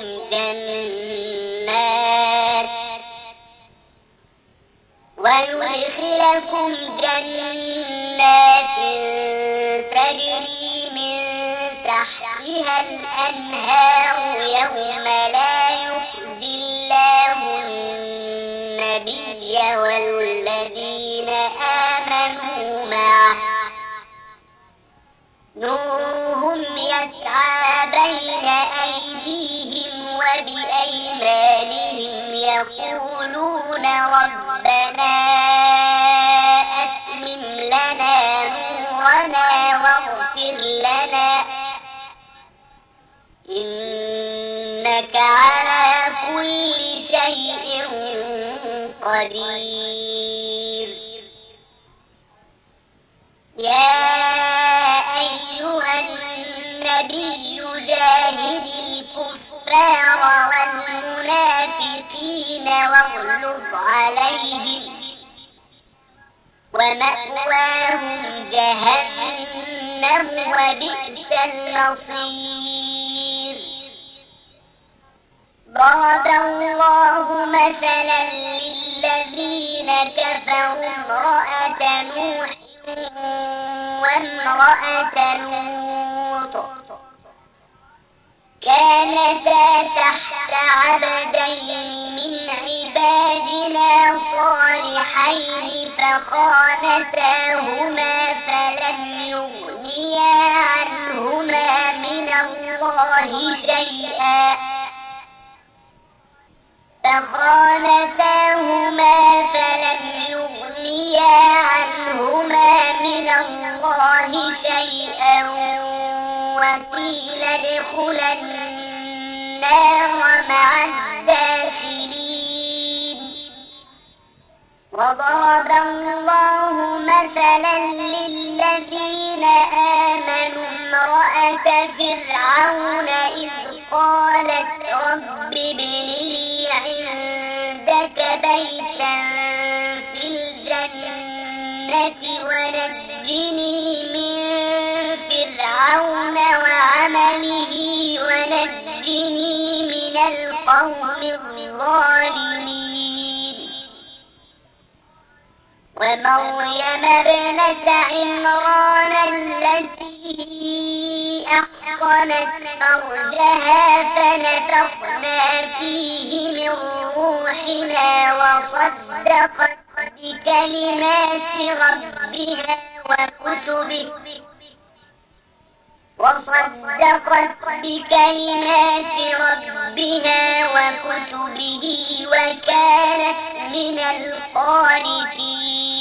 A: جنات ويدخلكم جنات تجري من تحتها الأنهار يوم لا يخزي الله النبي والذين آمنوا معه نورهم يسعى بين أيديهم وبأيمانهم يقولون ربنا أتمم لنا نورنا واغفر لنا إنك على كل شيء قدير. يا أيها النبي جاهد الكفار والمنافقين واغلظ عليهم ومأواهم جهنم وبئس المصير. ضرب الله مثلا للذين كفروا امرأة نوح وامرأة لوط كانتا تحت عبدين من عبادنا صالحين فخانتاهما فلم يغنيا عنهما من الله شيئا فخانتاهما فلم يغنيا عنهما من الله شيئا وقيل ادخلا النار مع الداخلين. وضرب الله مثلا للذين آمنوا امرأة فرعون إذ قالت رب ابن لي عندك بيتا في الجنة ونجني من فرعون وعمله ونجني من القوم الظالمين. ومريم ابنة عمران التي أحصنت فرجها ونفخنا فيه من روحنا وصدقت بكلمات ربها وكتبه وصدقت بكلمات ربها وكتبه وكانت من القانتين.